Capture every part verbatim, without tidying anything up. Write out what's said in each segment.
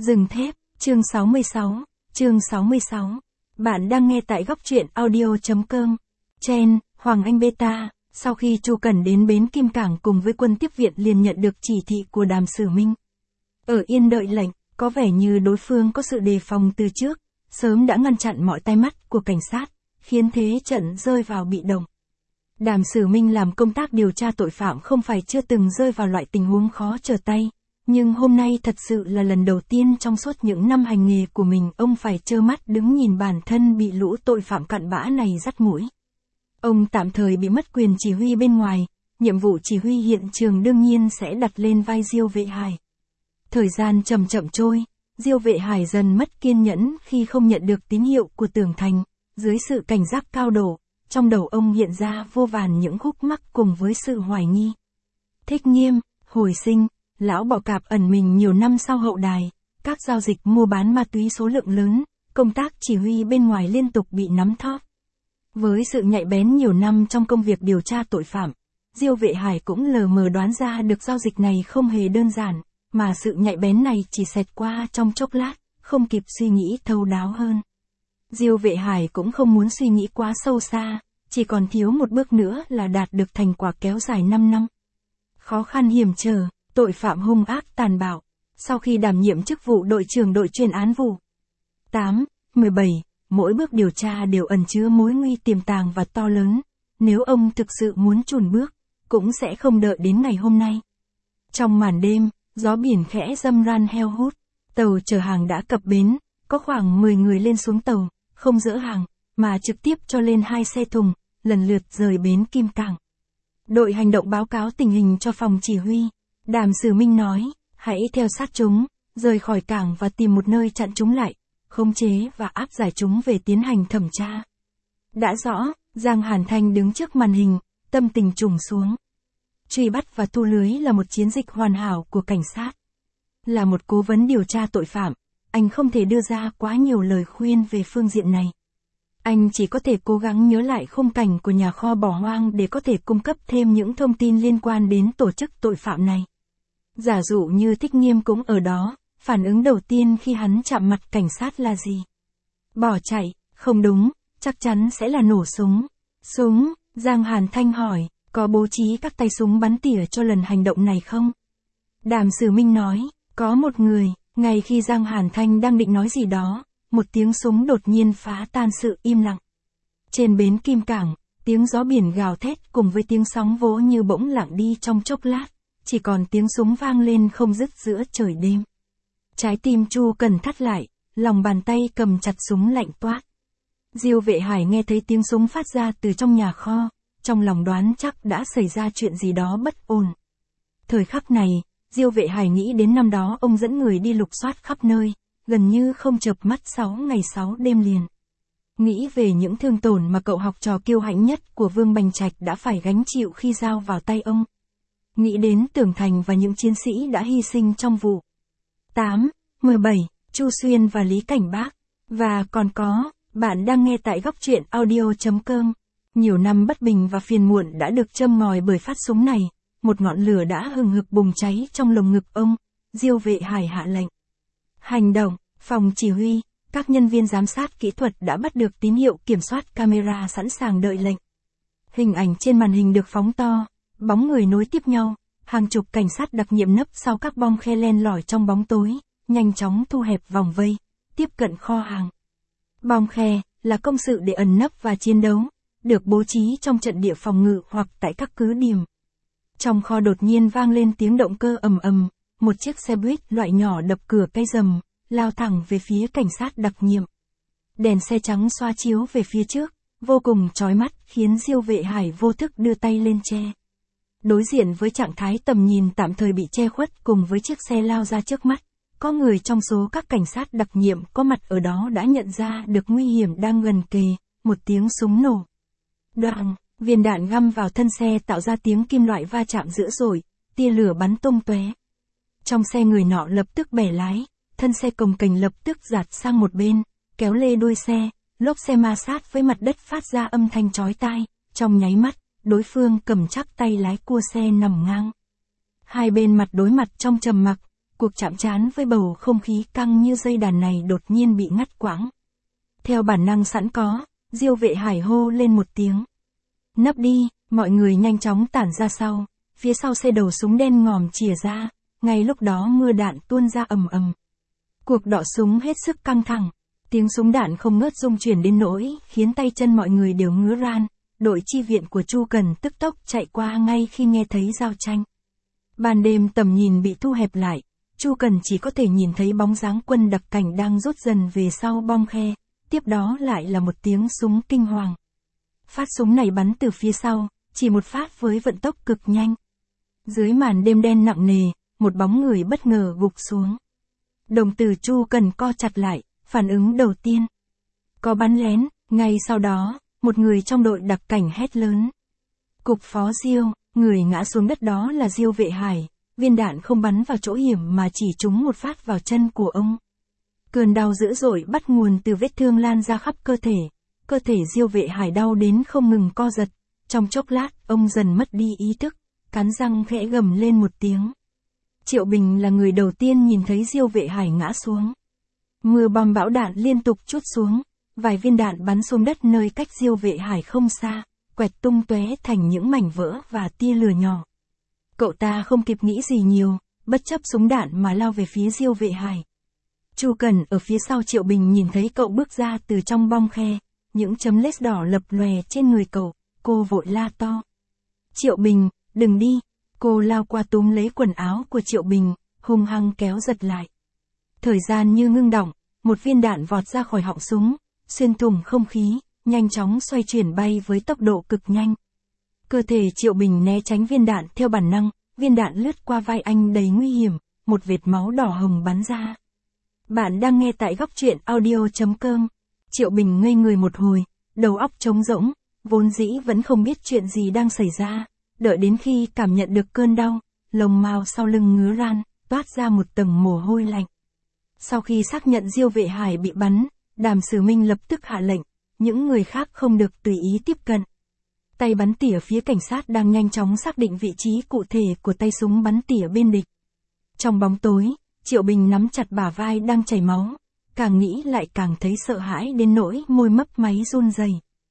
Rừng thép, chương sáu mươi sáu, chương sáu mươi sáu. Bạn đang nghe tại góc truyện audio.com. Chen, Hoàng Anh Beta, sau khi Chu Cẩn đến bến Kim Cảng cùng với quân tiếp viện liền nhận được chỉ thị của Đàm Sử Minh. Ở yên đợi lệnh, có vẻ như đối phương có sự đề phòng từ trước, sớm đã ngăn chặn mọi tai mắt của cảnh sát, khiến thế trận rơi vào bị động. Đàm Sử Minh làm công tác điều tra tội phạm không phải chưa từng rơi vào loại tình huống khó trở tay. Nhưng hôm nay thật sự là lần đầu tiên trong suốt những năm hành nghề của mình ông phải trơ mắt đứng nhìn bản thân bị lũ tội phạm cặn bã này dắt mũi. Ông tạm thời bị mất quyền chỉ huy bên ngoài, nhiệm vụ chỉ huy hiện trường đương nhiên sẽ đặt lên vai Diêu Vệ Hải. Thời gian chậm chậm trôi, Diêu Vệ Hải dần mất kiên nhẫn khi không nhận được tín hiệu của Tưởng Thành, dưới sự cảnh giác cao độ, trong đầu ông hiện ra vô vàn những khúc mắc cùng với sự hoài nghi. Thích Nghiêm, hồi sinh, lão bọ cạp ẩn mình nhiều năm sau hậu đài, các giao dịch mua bán ma túy số lượng lớn, công tác chỉ huy bên ngoài liên tục bị nắm thóp. Với sự nhạy bén nhiều năm trong công việc điều tra tội phạm, Diêu Vệ Hải cũng lờ mờ đoán ra được giao dịch này không hề đơn giản, mà sự nhạy bén này chỉ xẹt qua trong chốc lát, không kịp suy nghĩ thấu đáo hơn. Diêu Vệ Hải cũng không muốn suy nghĩ quá sâu xa, chỉ còn thiếu một bước nữa là đạt được thành quả kéo dài năm năm. Khó khăn hiểm trở, tội phạm hung ác tàn bạo. Sau khi đảm nhiệm chức vụ đội trưởng đội chuyên án vụ tám, mười bảy, mỗi bước điều tra đều ẩn chứa mối nguy tiềm tàng và to lớn. Nếu ông thực sự muốn chùn bước, cũng sẽ không đợi đến ngày hôm nay. Trong màn đêm, gió biển khẽ râm ran heo hút, tàu chở hàng đã cập bến, có khoảng mười người lên xuống tàu, không dỡ hàng, mà trực tiếp cho lên hai xe thùng, lần lượt rời bến Kim Cảng. Đội hành động báo cáo tình hình cho phòng chỉ huy. Đàm Sử Minh nói, hãy theo sát chúng, rời khỏi cảng và tìm một nơi chặn chúng lại, khống chế và áp giải chúng về tiến hành thẩm tra. Đã rõ, Giang Hàn Thanh đứng trước màn hình, tâm tình trùng xuống. Truy bắt và thu lưới là một chiến dịch hoàn hảo của cảnh sát. Là một cố vấn điều tra tội phạm, anh không thể đưa ra quá nhiều lời khuyên về phương diện này. Anh chỉ có thể cố gắng nhớ lại khung cảnh của nhà kho bỏ hoang để có thể cung cấp thêm những thông tin liên quan đến tổ chức tội phạm này. Giả dụ như Thích Nghiêm cũng ở đó, phản ứng đầu tiên khi hắn chạm mặt cảnh sát là gì? Bỏ chạy, không đúng, chắc chắn sẽ là nổ súng. Súng, Giang Hàn Thanh hỏi, có bố trí các tay súng bắn tỉa cho lần hành động này không? Đàm Sử Minh nói, có một người, ngay khi Giang Hàn Thanh đang định nói gì đó, một tiếng súng đột nhiên phá tan sự im lặng. Trên bến Kim Cảng, tiếng gió biển gào thét cùng với tiếng sóng vỗ như bỗng lặng đi trong chốc lát. Chỉ còn tiếng súng vang lên không dứt giữa trời đêm. Trái tim Chu Cẩn thắt lại, lòng bàn tay cầm chặt súng lạnh toát. Diêu Vệ Hải nghe thấy tiếng súng phát ra từ trong nhà kho, trong lòng đoán chắc đã xảy ra chuyện gì đó bất ổn. Thời khắc này, Diêu Vệ Hải nghĩ đến năm đó ông dẫn người đi lục soát khắp nơi, gần như không chợp mắt sáu ngày sáu đêm liền. Nghĩ về những thương tổn mà cậu học trò kiêu hãnh nhất của Vương Bành Trạch đã phải gánh chịu khi giao vào tay ông. Nghĩ đến Tưởng Thành và những chiến sĩ đã hy sinh trong vụ tám, mười bảy, Chu Xuyên và Lý Cảnh Bác. Và còn có, bạn đang nghe tại góc truyện audio.com. Nhiều năm bất bình và phiền muộn đã được châm ngòi bởi phát súng này, một ngọn lửa đã hừng hực bùng cháy trong lồng ngực ông. Diêu Vệ Hải hạ lệnh. Hành động, phòng chỉ huy, các nhân viên giám sát kỹ thuật đã bắt được tín hiệu kiểm soát camera sẵn sàng đợi lệnh. Hình ảnh trên màn hình được phóng to. Bóng người nối tiếp nhau, hàng chục cảnh sát đặc nhiệm nấp sau các bong khe len lỏi trong bóng tối, nhanh chóng thu hẹp vòng vây, tiếp cận kho hàng. Bong khe là công sự để ẩn nấp và chiến đấu, được bố trí trong trận địa phòng ngự hoặc tại các cứ điểm. Trong kho đột nhiên vang lên tiếng động cơ ầm ầm, một chiếc xe buýt loại nhỏ đập cửa cây rầm, lao thẳng về phía cảnh sát đặc nhiệm. Đèn xe trắng xoa chiếu về phía trước, vô cùng chói mắt khiến Diêu Vệ Hải vô thức đưa tay lên che. Đối diện với trạng thái tầm nhìn tạm thời bị che khuất cùng với chiếc xe lao ra trước mắt, có người trong số các cảnh sát đặc nhiệm có mặt ở đó đã nhận ra được nguy hiểm đang gần kề, một tiếng súng nổ. Đoàng, viên đạn găm vào thân xe tạo ra tiếng kim loại va chạm dữ dội, tia lửa bắn tung tóe. Trong xe người nọ lập tức bẻ lái, thân xe cồng kềnh lập tức giạt sang một bên, kéo lê đuôi xe, lốp xe ma sát với mặt đất phát ra âm thanh chói tai, trong nháy mắt. Đối phương cầm chắc tay lái cua xe nằm ngang. Hai bên mặt đối mặt trong trầm mặc, Cuộc chạm trán với bầu không khí căng như dây đàn này đột nhiên bị ngắt quãng. Theo bản năng sẵn có, Diêu Vệ Hải hô lên một tiếng. Nấp đi, mọi người nhanh chóng tản ra sau, phía sau xe đầu súng đen ngòm chìa ra, ngay lúc đó mưa đạn tuôn ra ầm ầm. Cuộc đọ súng hết sức căng thẳng, tiếng súng đạn không ngớt rung chuyển đến nỗi khiến tay chân mọi người đều ngứa ran. Đội chi viện của Chu Cần tức tốc chạy qua ngay khi nghe thấy giao tranh. Ban đêm tầm nhìn bị thu hẹp lại, Chu Cần chỉ có thể nhìn thấy bóng dáng quân đặc cảnh đang rút dần về sau bom khe, tiếp đó lại là một tiếng súng kinh hoàng. Phát súng này bắn từ phía sau, chỉ một phát với vận tốc cực nhanh. Dưới màn đêm đen nặng nề, một bóng người bất ngờ gục xuống. Đồng tử Chu Cần co chặt lại, phản ứng đầu tiên. Có bắn lén, ngay sau đó, một người trong đội đặc cảnh hét lớn. Cục phó Diêu, người ngã xuống đất đó là Diêu Vệ Hải, viên đạn không bắn vào chỗ hiểm mà chỉ trúng một phát vào chân của ông. Cơn đau dữ dội bắt nguồn từ vết thương lan ra khắp cơ thể, cơ thể Diêu Vệ Hải đau đến không ngừng co giật, trong chốc lát ông dần mất đi ý thức, cắn răng khẽ gầm lên một tiếng. Triệu Bình là người đầu tiên nhìn thấy Diêu Vệ Hải ngã xuống. Mưa bom bão đạn liên tục trút xuống, vài viên đạn bắn xuống đất nơi cách Diêu Vệ Hải không xa, quẹt tung tóe thành những mảnh vỡ và tia lửa nhỏ. Cậu ta không kịp nghĩ gì nhiều, bất chấp súng đạn mà lao về phía Diêu Vệ Hải. Chu Cần ở phía sau Triệu Bình nhìn thấy cậu bước ra từ trong bom khe, những chấm lết đỏ lập lòe trên người cậu, cô vội la to. Triệu Bình, đừng đi, cô lao qua túm lấy quần áo của Triệu Bình, hung hăng kéo giật lại. Thời gian như ngưng đọng, một viên đạn vọt ra khỏi họng súng, xuyên thủng không khí, nhanh chóng xoay chuyển bay với tốc độ cực nhanh. Cơ thể Triệu Bình né tránh viên đạn theo bản năng, viên đạn lướt qua vai anh đầy nguy hiểm, một vệt máu đỏ hồng bắn ra. Bạn đang nghe tại góc truyện audio chấm com. Triệu Bình ngây người một hồi, đầu óc trống rỗng, vốn dĩ vẫn không biết chuyện gì đang xảy ra, đợi đến khi cảm nhận được cơn đau, lồng mao sau lưng ngứa ran, toát ra một tầng mồ hôi lạnh. Sau khi xác nhận Diêu Vệ Hải bị bắn, Đàm Sử Minh lập tức hạ lệnh, những người khác không được tùy ý tiếp cận. Tay bắn tỉa phía cảnh sát đang nhanh chóng xác định vị trí cụ thể của tay súng bắn tỉa bên địch. Trong bóng tối, Triệu Bình nắm chặt bả vai đang chảy máu, càng nghĩ lại càng thấy sợ hãi đến nỗi môi mấp máy run rẩy.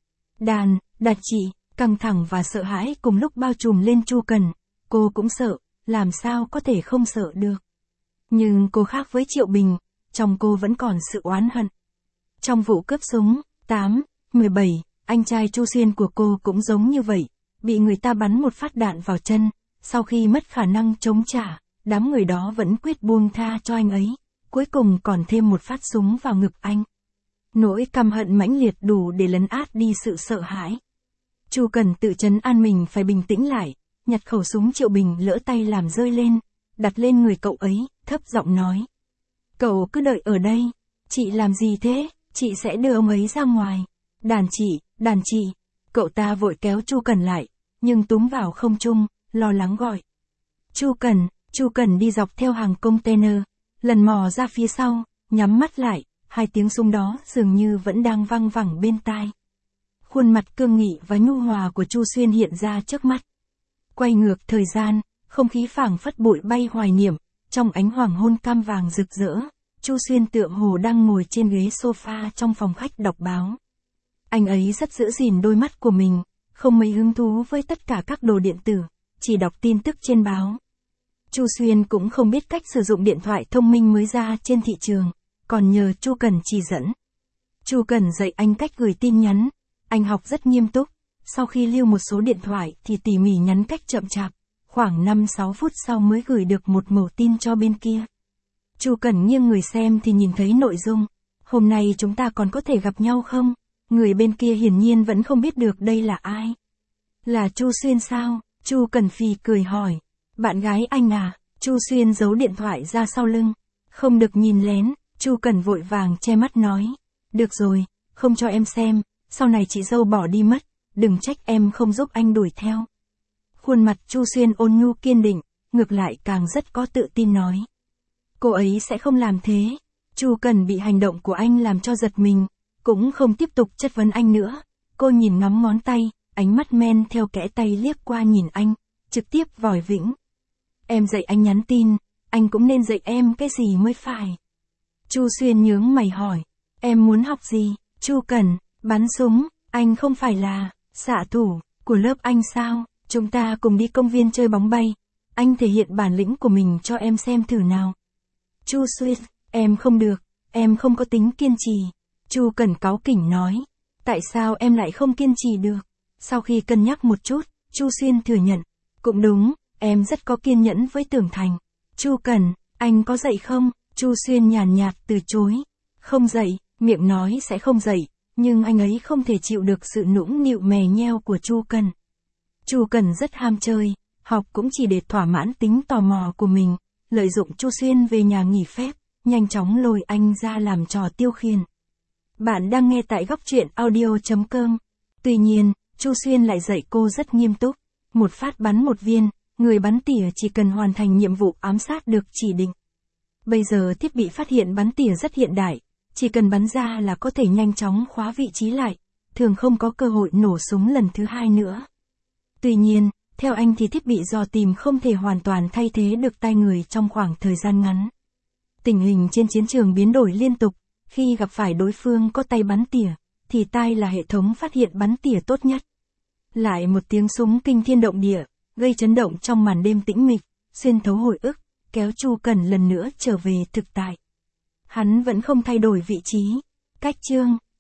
Đàn, Đạt Chị, căng thẳng và sợ hãi cùng lúc bao trùm lên Chu Cần, cô cũng sợ, làm sao có thể không sợ được. Nhưng cô khác với Triệu Bình, trong cô vẫn còn sự oán hận. Trong vụ cướp súng, tám, mười bảy, anh trai Chu Xuyên của cô cũng giống như vậy, bị người ta bắn một phát đạn vào chân, sau khi mất khả năng chống trả, đám người đó vẫn quyết buông tha cho anh ấy, cuối cùng còn thêm một phát súng vào ngực anh. Nỗi căm hận mãnh liệt đủ để lấn át đi sự sợ hãi. Chu Cần tự trấn an mình phải bình tĩnh lại, nhặt khẩu súng Triệu Bình lỡ tay làm rơi lên, đặt lên người cậu ấy, thấp giọng nói. Cậu cứ đợi ở đây, chị làm gì thế, chị sẽ đưa ông ấy ra ngoài. Đàn chị, đàn chị, cậu ta vội kéo Chu Cần lại, nhưng túm vào không trung, lo lắng gọi. Chu Cần, Chu Cần đi dọc theo hàng container, lần mò ra phía sau, nhắm mắt lại, hai tiếng súng đó dường như vẫn đang vang vẳng bên tai. Khuôn mặt cương nghị và nhu hòa của Chu Xuyên hiện ra trước mắt. Quay ngược thời gian, không khí phảng phất bụi bay hoài niệm, trong ánh hoàng hôn cam vàng rực rỡ, Chu Xuyên tựa hồ đang ngồi trên ghế sofa trong phòng khách đọc báo. Anh ấy rất giữ gìn đôi mắt của mình, không mấy hứng thú với tất cả các đồ điện tử, chỉ đọc tin tức trên báo. Chu Xuyên cũng không biết cách sử dụng điện thoại thông minh mới ra trên thị trường, còn nhờ Chu Cần chỉ dẫn. Chu Cần dạy anh cách gửi tin nhắn, anh học rất nghiêm túc, sau khi lưu một số điện thoại thì tỉ mỉ nhắn cách chậm chạp, khoảng năm sáu phút sau mới gửi được một mẩu tin cho bên kia. Chu Cần nghiêng người xem thì nhìn thấy nội dung, hôm nay chúng ta còn có thể gặp nhau không? Người bên kia hiển nhiên vẫn không biết được đây là ai. Là Chu Xuyên sao? Chu Cần phì cười hỏi. Bạn gái anh à? Chu Xuyên giấu điện thoại ra sau lưng. Không được nhìn lén, Chu Cần vội vàng che mắt nói. Được rồi, không cho em xem, sau này chị dâu bỏ đi mất, đừng trách em không giúp anh đuổi theo. Khuôn mặt Chu Xuyên ôn nhu kiên định, ngược lại càng rất có tự tin nói. Cô ấy sẽ không làm thế. Chu Cần bị hành động của anh làm cho giật mình, cũng không tiếp tục chất vấn anh nữa. Cô nhìn ngắm ngón tay, ánh mắt men theo kẽ tay liếc qua nhìn anh, trực tiếp vòi vĩnh. Em dạy anh nhắn tin, anh cũng nên dạy em cái gì mới phải. Chu Xuyên nhướng mày hỏi, em muốn học gì? Chu Cẩn, bắn súng, anh không phải là xạ thủ của lớp anh sao? Chúng ta cùng đi công viên chơi bóng bay. Anh thể hiện bản lĩnh của mình cho em xem thử nào. Chu Xuyên, em không được, em không có tính kiên trì. Chu Cẩn cáu kỉnh nói, tại sao em lại không kiên trì được? Sau khi cân nhắc một chút, Chu Xuyên thừa nhận, cũng đúng, em rất có kiên nhẫn với Tưởng Thành. Chu Cẩn, anh có dạy không? Chu Xuyên nhàn nhạt từ chối. Không dạy, miệng nói sẽ không dạy, nhưng anh ấy không thể chịu được sự nũng nịu mè nheo của Chu Cẩn. Chu Cẩn rất ham chơi, học cũng chỉ để thỏa mãn tính tò mò của mình, lợi dụng Chu Xuyên về nhà nghỉ phép, nhanh chóng lôi anh ra làm trò tiêu khiển. Bạn đang nghe tại góc truyện audio chấm com. Tuy nhiên, Chu Xuyên lại dạy cô rất nghiêm túc. Một phát bắn một viên, người bắn tỉa chỉ cần hoàn thành nhiệm vụ ám sát được chỉ định. Bây giờ thiết bị phát hiện bắn tỉa rất hiện đại, chỉ cần bắn ra là có thể nhanh chóng khóa vị trí lại, thường không có cơ hội nổ súng lần thứ hai nữa. Tuy nhiên, theo anh thì thiết bị dò tìm không thể hoàn toàn thay thế được tai người trong khoảng thời gian ngắn. Tình hình trên chiến trường biến đổi liên tục, khi gặp phải đối phương có tay bắn tỉa, thì tai là hệ thống phát hiện bắn tỉa tốt nhất. Lại một tiếng súng kinh thiên động địa, gây chấn động trong màn đêm tĩnh mịch, xuyên thấu hồi ức, kéo Chu Cẩn lần nữa trở về thực tại. Hắn vẫn không thay đổi vị trí. Cách chương